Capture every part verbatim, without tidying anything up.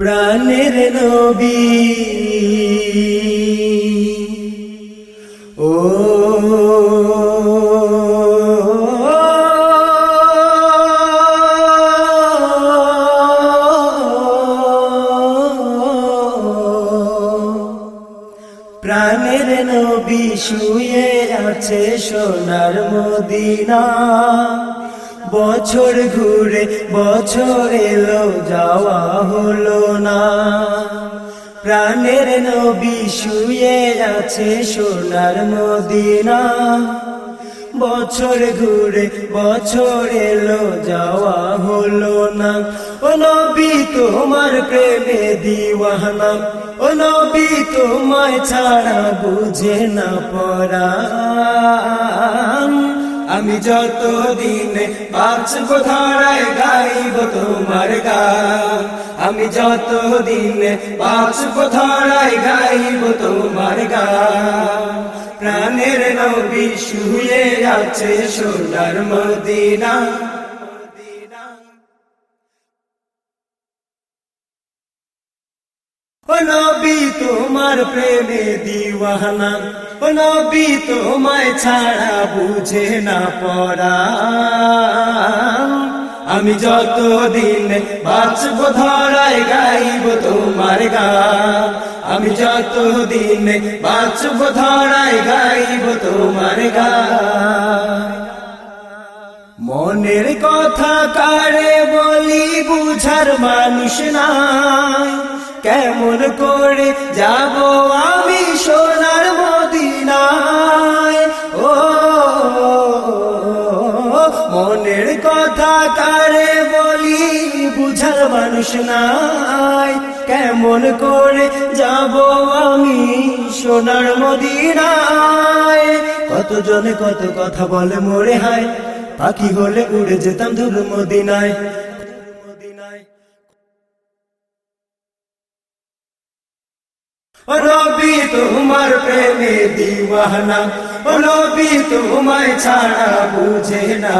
প্রাণের নবী ও প্রাণের নবী শুয়ে আছে সোনার মদিনা। বছর ঘুরে বছর এলো যাওয়া হলো না। প্রাণের নবী শুয়ে আছে সোনার মদিনা। বছর ঘুরে বছর এলো যাওয়া হলো না। ও নবী তোমার প্রেমে দিওয়ানা, ও নবী তোমায় ছাড়া বুঝে না পরাণ। আমি যত দিন বাঁচব ধরায় গাইব তোমার গান। আমি যত দিন বাঁচব ধরায় গাইব তোমার গান। প্রাণের নবী শুয়ে আছে সোনার মদিনা। ও নবী তোমার প্রেমে দিওয়ানা, ও নবী তোমায় ছাড়া বুঝে না পরাণ। আমি যত দিন বাঁচব ধরায় গাইব তোমার গান। আমি যত দিন বাঁচব ধরায় গাইব তোমার গান। মনের কথা কারে বলি বুঝার মানুষ নাই। কেমন করে যাব আমি সোনার মদিনায়। ও মনের কথা কারে বলি বুঝার মানুষ নাই। কেমন করে যাব আমি সোনার মদিনায়। কতজনে কত কথা বলে মোরে হায়, পাখি হলে উড়ে যেতাম ধুর মদিনায়। ও নবী তোমার প্রেমে দিওয়ানা, ও নবী তোমায় ছাড়া বুঝে না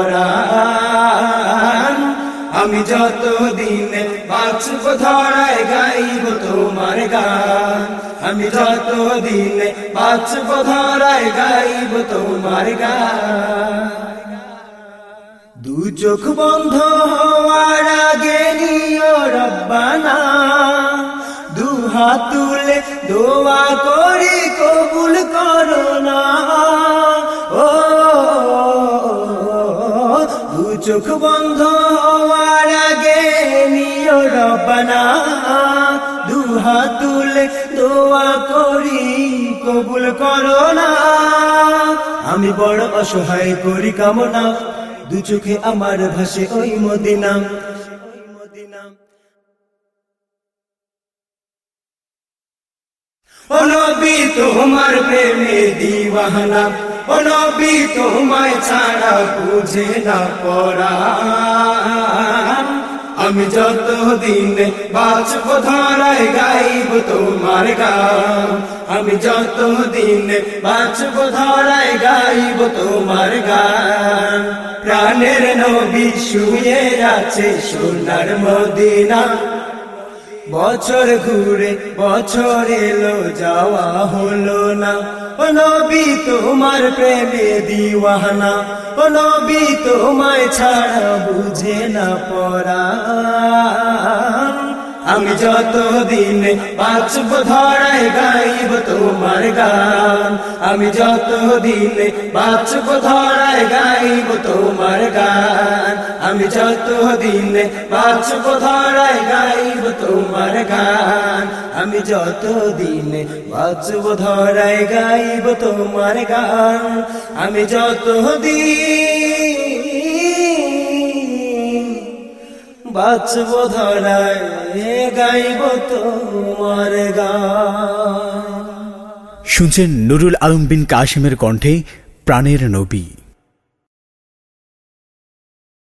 পরাণ। আমি যত দিন বাঁচব ধরায় গাইব তোমার গান। আমি যত দিন বাঁচব ধরায় গাইব তোমার গান। দু চোখ বন্ধ হওয়ার আগে নিও রব্বানা। দু হাত তুলে দোয়া করি কবুল করো না। ও দু চোখ বন্ধ হওয়ার আগে নিও রব্বানা। দু হাত তুলে দোয়া করি কবুল করো না। আমি বড় অসহায় করি কামনা, দু চোখে আমার ভাসে ওই মদিনা। ও নবী তোমার প্রেমে দিওয়ানা, ও নবী তোমায় ছাড়া বুঝে না পরাণ। আমি যত দিন বাঁচব ধরায় গাইব তোমার গান। আমি যত দিন বাঁচব ধরায় গাইব তোমার গান। প্রাণের নবী শুয়ে আছে সোনার মদিনা। বছর ঘুরে বছর এলো যাওয়া হলো না। ও নবী তোমার প্রেমে দিওয়ানা, ও নবী তোমায় ছাড়া বুঝে না পরাণ। আমি যত দিন বাঁচব ধরায় গাইব তোমার গান। আমি যত দিন বাঁচব ধরায় গাইব তোমার গান। আমি যত দিন বাঁচব ধরায় গাইব তোমার গান। আমি যত দিন বাঁচব ধরায় গাইব তোমার গান। আমি যত দিন বাঁচব ধরায় গাইব তোমার গান। শুনছেন নুরুল আলম বিন কাশিমের কণ্ঠে প্রাণের নবী।